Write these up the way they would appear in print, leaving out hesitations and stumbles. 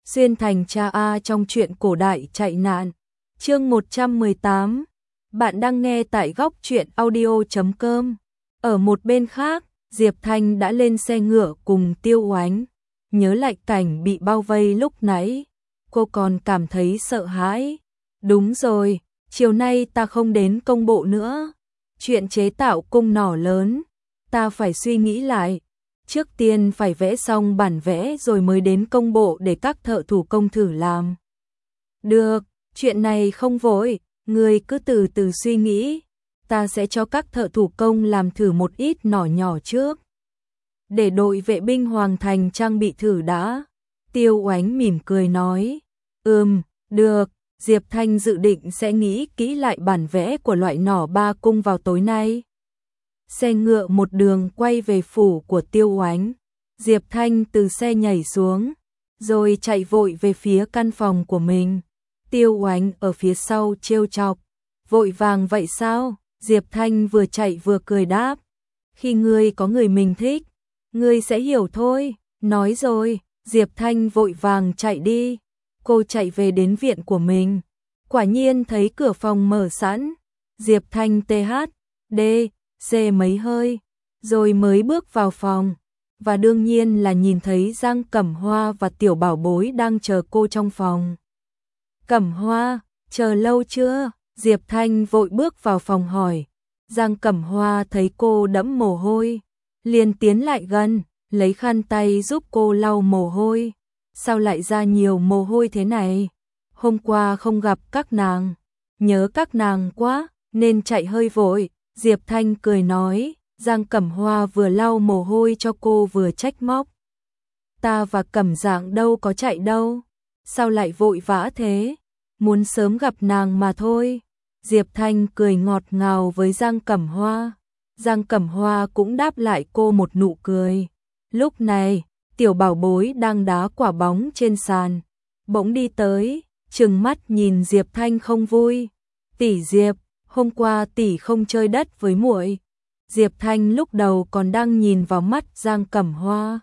Xuyên thành cha A trong truyện cổ đại chạy nạn. Chương 118. Bạn đang nghe tại góc truyện audio.com. Ở một bên khác, Diệp Thanh đã lên xe ngựa cùng Tiêu Oánh. Nhớ lại cảnh bị bao vây lúc nãy, cô còn cảm thấy sợ hãi. Đúng rồi, chiều nay ta không đến công bộ nữa. Chuyện chế tạo cung nỏ lớn, ta phải suy nghĩ lại. Trước tiên phải vẽ xong bản vẽ rồi mới đến công bộ để các thợ thủ công thử làm. Được, chuyện này không vội, người cứ từ từ suy nghĩ. Ta sẽ cho các thợ thủ công làm thử một ít nỏ nhỏ trước, để đội vệ binh Hoàng Thành trang bị thử đã. Tiêu Oánh mỉm cười nói. Được, Diệp Thanh dự định sẽ nghĩ kỹ lại bản vẽ của loại nỏ ba cung vào tối nay. Xe ngựa một đường quay về phủ của Tiêu Oánh. Diệp Thanh từ xe nhảy xuống, rồi chạy vội về phía căn phòng của mình. Tiêu Oánh ở phía sau trêu chọc. Vội vàng vậy sao? Diệp Thanh vừa chạy vừa cười đáp. Khi ngươi có người mình thích, ngươi sẽ hiểu thôi. Nói rồi, Diệp Thanh vội vàng chạy đi. Cô chạy về đến viện của mình. Quả nhiên thấy cửa phòng mở sẵn. Diệp Thanh THD xê mấy hơi, rồi mới bước vào phòng. Và đương nhiên là nhìn thấy Giang Cẩm Hoa và Tiểu Bảo Bối đang chờ cô trong phòng. Cẩm Hoa, chờ lâu chưa? Diệp Thanh vội bước vào phòng hỏi. Giang Cẩm Hoa thấy cô đẫm mồ hôi, liền tiến lại gần, lấy khăn tay giúp cô lau mồ hôi. Sao lại ra nhiều mồ hôi thế này? Hôm qua không gặp các nàng, nhớ các nàng quá, nên chạy hơi vội. Diệp Thanh cười nói. Giang Cẩm Hoa vừa lau mồ hôi cho cô vừa trách móc. Ta và Cẩm Dạng đâu có chạy đâu, sao lại vội vã thế? Muốn sớm gặp nàng mà thôi. Diệp Thanh cười ngọt ngào với Giang Cẩm Hoa. Giang Cẩm Hoa cũng đáp lại cô một nụ cười. Lúc này, Tiểu Bảo Bối đang đá quả bóng trên sàn, bỗng đi tới, trừng mắt nhìn Diệp Thanh không vui. Tỷ Diệp, hôm qua tỷ không chơi đất với muội. Diệp Thanh lúc đầu còn đang nhìn vào mắt Giang Cẩm Hoa.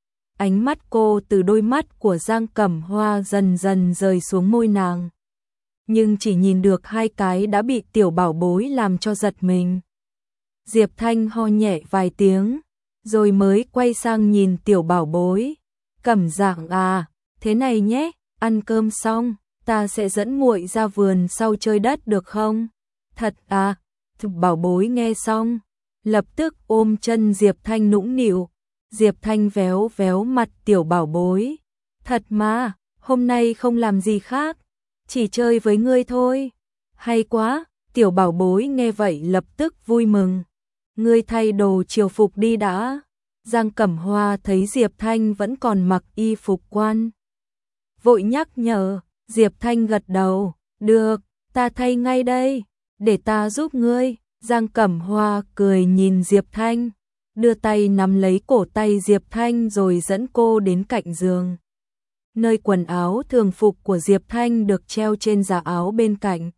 Ánh mắt cô từ đôi mắt của Giang Cẩm Hoa dần dần rời xuống môi nàng. Nhưng chỉ nhìn được hai cái đã bị Tiểu Bảo Bối làm cho giật mình. Diệp Thanh ho nhẹ vài tiếng, rồi mới quay sang nhìn Tiểu Bảo Bối. Cẩm Dạng à, thế này nhé, ăn cơm xong, ta sẽ dẫn muội ra vườn sau chơi đất được không? Thật à? Bảo Bối nghe xong, lập tức ôm chân Diệp Thanh nũng nịu. Diệp Thanh véo véo mặt Tiểu Bảo Bối. Thật mà, hôm nay không làm gì khác, chỉ chơi với ngươi thôi. Hay quá, Tiểu Bảo Bối nghe vậy lập tức vui mừng. Ngươi thay đồ triều phục đi đã. Giang Cẩm Hoa thấy Diệp Thanh vẫn còn mặc y phục quan, vội nhắc nhở. Diệp Thanh gật đầu. Được, ta thay ngay đây, để ta giúp ngươi. Giang Cẩm Hoa cười nhìn Diệp Thanh, đưa tay nắm lấy cổ tay Diệp Thanh rồi dẫn cô đến cạnh giường, nơi quần áo thường phục của Diệp Thanh được treo trên giá áo bên cạnh.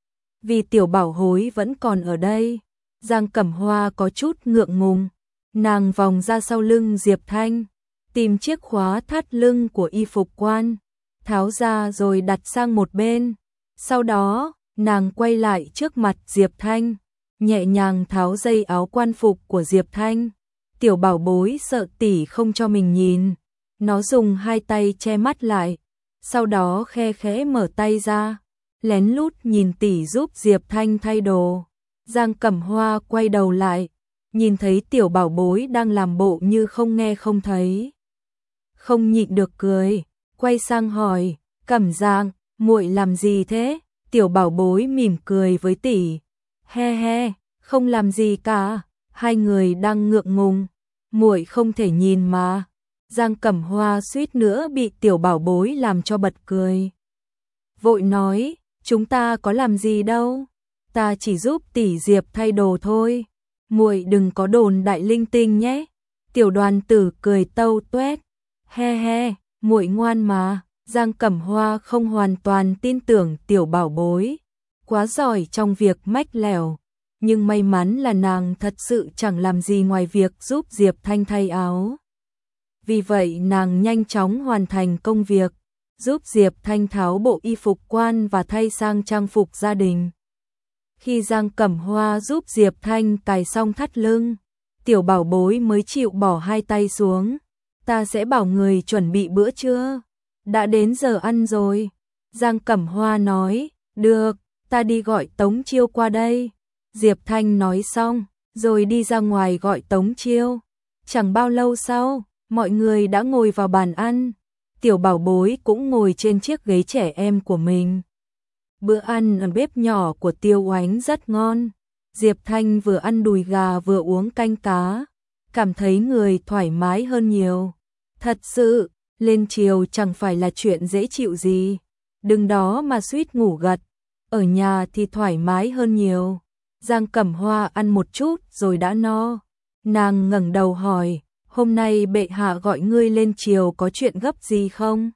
Vì Tiểu Bảo Hối vẫn còn ở đây, Giang Cẩm Hoa có chút ngượng ngùng. Nàng vòng ra sau lưng Diệp Thanh, tìm chiếc khóa thắt lưng của y phục quan, tháo ra rồi đặt sang một bên. Sau đó, nàng quay lại trước mặt Diệp Thanh, nhẹ nhàng tháo dây áo quan phục của Diệp Thanh. Tiểu Bảo Bối sợ tỷ không cho mình nhìn, nó dùng hai tay che mắt lại, sau đó khe khẽ mở tay ra, lén lút nhìn tỷ giúp Diệp Thanh thay đồ. Giang Cẩm Hoa quay đầu lại, nhìn thấy Tiểu Bảo Bối đang làm bộ như không nghe không thấy, không nhịn được cười, quay sang hỏi. Cẩm Dạng, muội làm gì thế? Tiểu Bảo Bối mỉm cười với tỷ. He he, không làm gì cả, hai người đang ngượng ngùng, muội không thể nhìn mà. Giang Cẩm Hoa suýt nữa bị Tiểu Bảo Bối làm cho bật cười. Vội nói, chúng ta có làm gì đâu, ta chỉ giúp tỷ Diệp thay đồ thôi, muội đừng có đồn đại linh tinh nhé. Tiểu Đoàn Tử cười tâu tuét. He he, muội ngoan mà. Giang Cẩm Hoa không hoàn toàn tin tưởng Tiểu Bảo Bối, quá giỏi trong việc mách lẻo, nhưng may mắn là nàng thật sự chẳng làm gì ngoài việc giúp Diệp Thanh thay áo. Vì vậy nàng nhanh chóng hoàn thành công việc, giúp Diệp Thanh tháo bộ y phục quan và thay sang trang phục gia đình. Khi Giang Cẩm Hoa giúp Diệp Thanh cài xong thắt lưng, tiểu bảo bối mới chịu bỏ hai tay xuống. Ta sẽ bảo người chuẩn bị bữa trưa. Đã đến giờ ăn rồi. Giang Cẩm Hoa nói, được, ta đi gọi Tống Chiêu qua đây. Diệp Thanh nói xong, rồi đi ra ngoài gọi Tống Chiêu. Chẳng bao lâu sau, mọi người đã ngồi vào bàn ăn. Tiểu bảo bối cũng ngồi trên chiếc ghế trẻ em của mình. Bữa ăn ở bếp nhỏ của Tiêu Oánh rất ngon. Diệp Thanh vừa ăn đùi gà vừa uống canh cá, cảm thấy người thoải mái hơn nhiều. Thật sự, lên chiều chẳng phải là chuyện dễ chịu gì. Đừng đó mà suýt ngủ gật. Ở nhà thì thoải mái hơn nhiều. Giang Cẩm Hoa ăn một chút rồi đã no. Nàng ngẩng đầu hỏi, hôm nay bệ hạ gọi ngươi lên chiều có chuyện gấp gì không?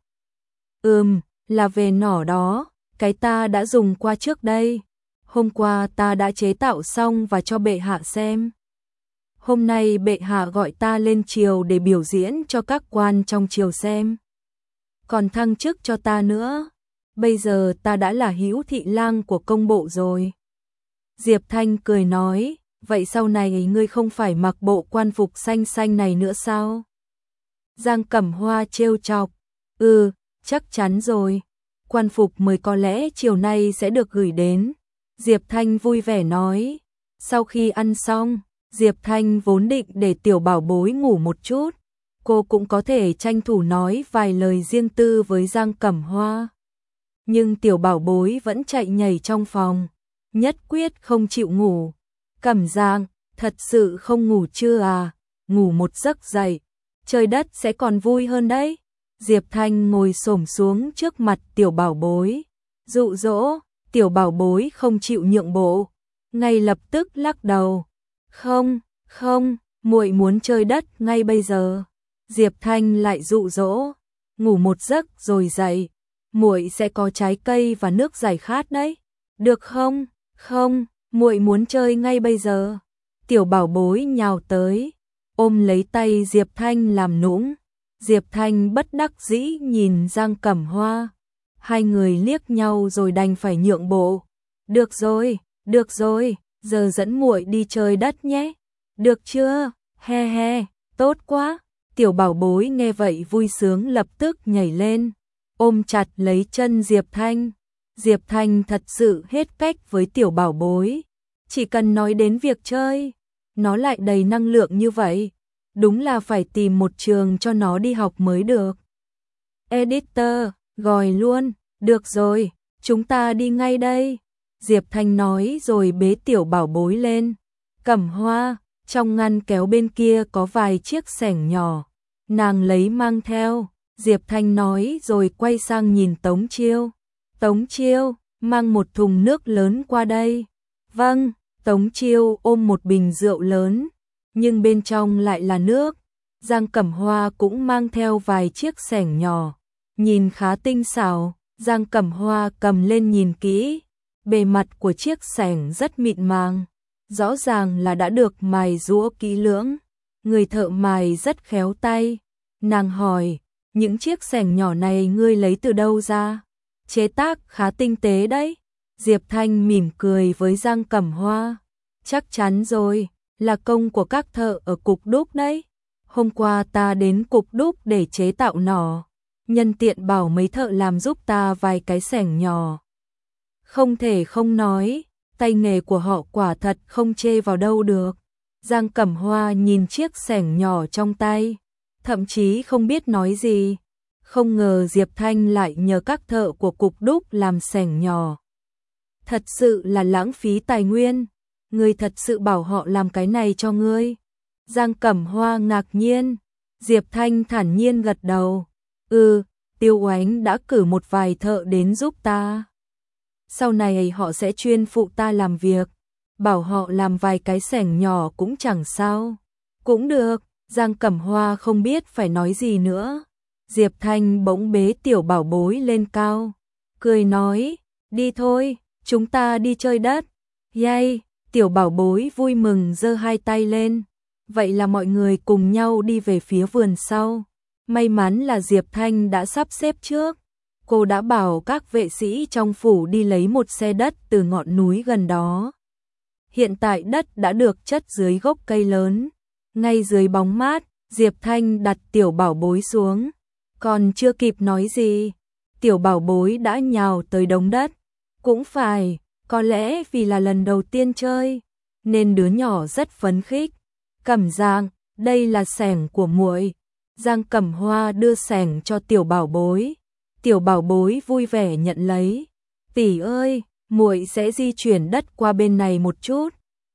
Là về nỏ đó, cái ta đã dùng qua trước đây. Hôm qua ta đã chế tạo xong và cho bệ hạ xem. Hôm nay bệ hạ gọi ta lên triều để biểu diễn cho các quan trong triều xem. Còn thăng chức cho ta nữa. Bây giờ ta đã là hữu thị lang của công bộ rồi. Diệp Thanh cười nói, vậy sau này ngươi không phải mặc bộ quan phục xanh xanh này nữa sao? Giang Cẩm Hoa trêu chọc, chắc chắn rồi. Quan phục mới có lẽ chiều nay sẽ được gửi đến. Diệp Thanh vui vẻ nói. Sau khi ăn xong, Diệp Thanh vốn định để tiểu bảo bối ngủ một chút. Cô cũng có thể tranh thủ nói vài lời riêng tư với Giang Cẩm Hoa. Nhưng tiểu bảo bối vẫn chạy nhảy trong phòng, nhất quyết không chịu ngủ. Cẩm Giang, thật sự không ngủ chưa à? Ngủ một giấc dậy, trời đất sẽ còn vui hơn đấy. Diệp Thanh ngồi xổm xuống trước mặt tiểu bảo bối, dụ dỗ. Tiểu bảo bối không chịu nhượng bộ, ngay lập tức lắc đầu. Không, muội muốn chơi đất ngay bây giờ. Diệp Thanh lại dụ dỗ, ngủ một giấc rồi dậy, muội sẽ có trái cây và nước giải khát đấy. Được không? Không, muội muốn chơi ngay bây giờ. Tiểu bảo bối nhào tới, ôm lấy tay Diệp Thanh làm nũng. Diệp Thanh bất đắc dĩ nhìn Giang Cẩm Hoa. Hai người liếc nhau rồi đành phải nhượng bộ. Được rồi, giờ dẫn muội đi chơi đất nhé. Được chưa? He, tốt quá. Tiểu bảo bối nghe vậy vui sướng lập tức nhảy lên, ôm chặt lấy chân Diệp Thanh. Diệp Thanh thật sự hết cách với tiểu bảo bối. Chỉ cần nói đến việc chơi, nó lại đầy năng lượng như vậy. Đúng là phải tìm một trường cho nó đi học mới được. Editor, gọi luôn. Được rồi, chúng ta đi ngay đây. Diệp Thanh nói rồi bế tiểu bảo bối lên. Cẩm Hoa, trong ngăn kéo bên kia có vài chiếc xẻng nhỏ. Nàng lấy mang theo. Diệp Thanh nói rồi quay sang nhìn Tống Chiêu. Tống Chiêu, mang một thùng nước lớn qua đây. Vâng, Tống Chiêu ôm một bình rượu lớn, nhưng bên trong lại là nước. Giang Cẩm Hoa cũng mang theo vài chiếc xẻng nhỏ, nhìn khá tinh xảo. Giang Cẩm Hoa cầm lên nhìn kỹ, bề mặt của chiếc xẻng rất mịn màng, rõ ràng là đã được mài giũa kỹ lưỡng. Người thợ mài rất khéo tay. Nàng hỏi, những chiếc xẻng nhỏ này ngươi lấy từ đâu ra? Chế tác khá tinh tế đấy. Diệp Thanh mỉm cười với Giang Cẩm Hoa. Chắc chắn rồi, là công của các thợ ở cục đúc đấy. Hôm qua ta đến cục đúc để chế tạo nỏ, nhân tiện bảo mấy thợ làm giúp ta vài cái xẻng nhỏ. Không thể không nói, tay nghề của họ quả thật không chê vào đâu được. Giang Cẩm Hoa nhìn chiếc xẻng nhỏ trong tay, thậm chí không biết nói gì. Không ngờ Diệp Thanh lại nhờ các thợ của cục đúc làm xẻng nhỏ. Thật sự là lãng phí tài nguyên. Ngươi thật sự bảo họ làm cái này cho ngươi? Giang Cẩm Hoa ngạc nhiên. Diệp Thanh thản nhiên gật đầu. Tiêu Oánh đã cử một vài thợ đến giúp ta. Sau này họ sẽ chuyên phụ ta làm việc. Bảo họ làm vài cái xẻng nhỏ cũng chẳng sao. Cũng được. Giang Cẩm Hoa không biết phải nói gì nữa. Diệp Thanh bỗng bế tiểu bảo bối lên cao, cười nói, đi thôi, chúng ta đi chơi đất. Yay, tiểu bảo bối vui mừng giơ hai tay lên. Vậy là mọi người cùng nhau đi về phía vườn sau. May mắn là Diệp Thanh đã sắp xếp trước. cô đã bảo các vệ sĩ trong phủ đi lấy một xe đất từ ngọn núi gần đó. Hiện tại đất đã được chất dưới gốc cây lớn, ngay dưới bóng mát. Diệp Thanh đặt tiểu bảo bối xuống, còn chưa kịp nói gì, tiểu bảo bối đã nhào tới đống đất. Cũng phải, có lẽ vì là lần đầu tiên chơi, nên đứa nhỏ rất phấn khích. Cẩm Giang, đây là xẻng của muội. Giang Cẩm Hoa đưa xẻng cho tiểu bảo bối. Tiểu bảo bối vui vẻ nhận lấy. Tỷ ơi, muội sẽ di chuyển đất qua bên này một chút.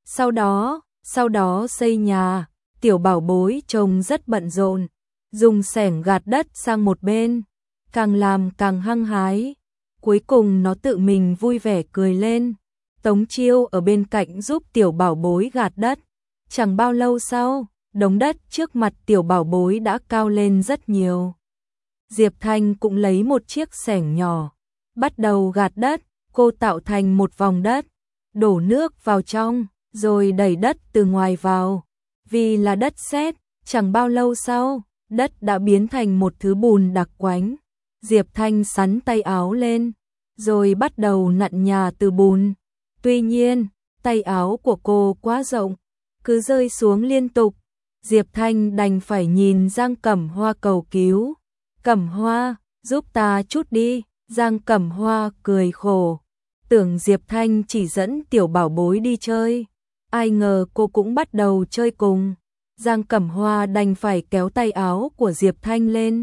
Sau đó xây nhà. Tiểu bảo bối trông rất bận rộn, dùng xẻng gạt đất sang một bên, càng làm càng hăng hái. Cuối cùng nó tự mình vui vẻ cười lên. Tống Chiêu ở bên cạnh giúp tiểu bảo bối gạt đất. Chẳng bao lâu sau, đống đất trước mặt tiểu bảo bối đã cao lên rất nhiều. Diệp Thanh cũng lấy một chiếc xẻng nhỏ, bắt đầu gạt đất. Cô tạo thành một vòng đất, đổ nước vào trong, rồi đẩy đất từ ngoài vào. Vì là đất sét, chẳng bao lâu sau, đất đã biến thành một thứ bùn đặc quánh. Diệp Thanh xắn tay áo lên, rồi bắt đầu nặn nhà từ bùn. Tuy nhiên, tay áo của cô quá rộng, cứ rơi xuống liên tục. Diệp Thanh đành phải nhìn Giang Cẩm Hoa cầu cứu. Cẩm Hoa, giúp ta chút đi. Giang Cẩm Hoa cười khổ, tưởng Diệp Thanh chỉ dẫn tiểu bảo bối đi chơi. Ai ngờ cô cũng bắt đầu chơi cùng. Giang Cẩm Hoa đành phải kéo tay áo của Diệp Thanh lên,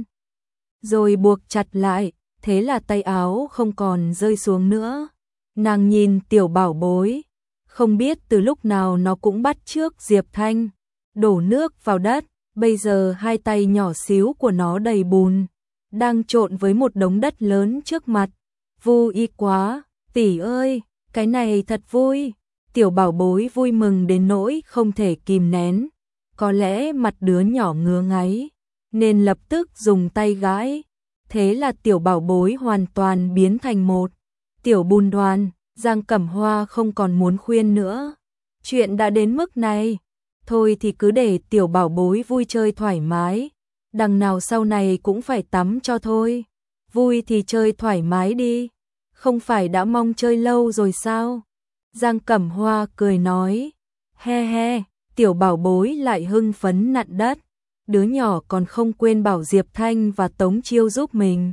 rồi buộc chặt lại, thế là tay áo không còn rơi xuống nữa. Nàng nhìn tiểu bảo bối, không biết từ lúc nào nó cũng bắt chước Diệp Thanh, đổ nước vào đất. Bây giờ hai tay nhỏ xíu của nó đầy bùn, đang trộn với một đống đất lớn trước mặt. Vui quá, tỷ ơi, cái này thật vui. Tiểu bảo bối vui mừng đến nỗi không thể kìm nén. Có lẽ mặt đứa nhỏ ngứa ngáy, nên lập tức dùng tay gãi. Thế là tiểu bảo bối hoàn toàn biến thành một tiểu bùn đoàn. Giang Cẩm Hoa không còn muốn khuyên nữa. Chuyện đã đến mức này, thôi thì cứ để tiểu bảo bối vui chơi thoải mái. Đằng nào sau này cũng phải tắm cho thôi. Vui thì chơi thoải mái đi, không phải đã mong chơi lâu rồi sao? Giang Cẩm Hoa cười nói. He he, tiểu bảo bối lại hưng phấn nặn đất. Đứa nhỏ còn không quên bảo Diệp Thanh và Tống Chiêu giúp mình.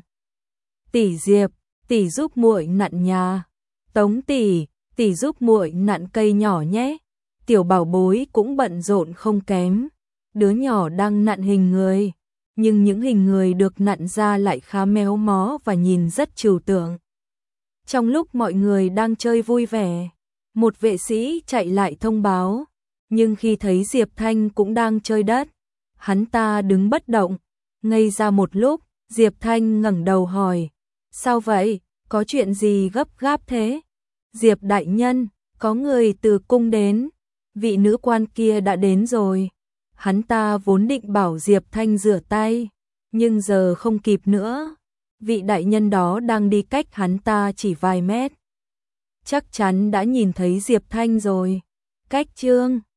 Tỷ Diệp, tỷ giúp muội nặn nhà. Tống tỷ, tỷ giúp muội nặn cây nhỏ nhé. Tiểu bảo bối cũng bận rộn không kém. Đứa nhỏ đang nặn hình người, nhưng những hình người được nặn ra lại khá méo mó và nhìn rất trừu tượng. Trong lúc mọi người đang chơi vui vẻ, một vệ sĩ chạy lại thông báo, nhưng khi thấy Diệp Thanh cũng đang chơi đất, hắn ta đứng bất động. Ngây ra một lúc, Diệp Thanh ngẩng đầu hỏi, sao vậy, có chuyện gì gấp gáp thế? Diệp đại nhân, có người từ cung đến, vị nữ quan kia đã đến rồi. Hắn ta vốn định bảo Diệp Thanh rửa tay, nhưng giờ không kịp nữa. Vị đại nhân đó đang đi cách hắn ta chỉ vài mét. Chắc chắn đã nhìn thấy Diệp Thanh rồi. Cách chương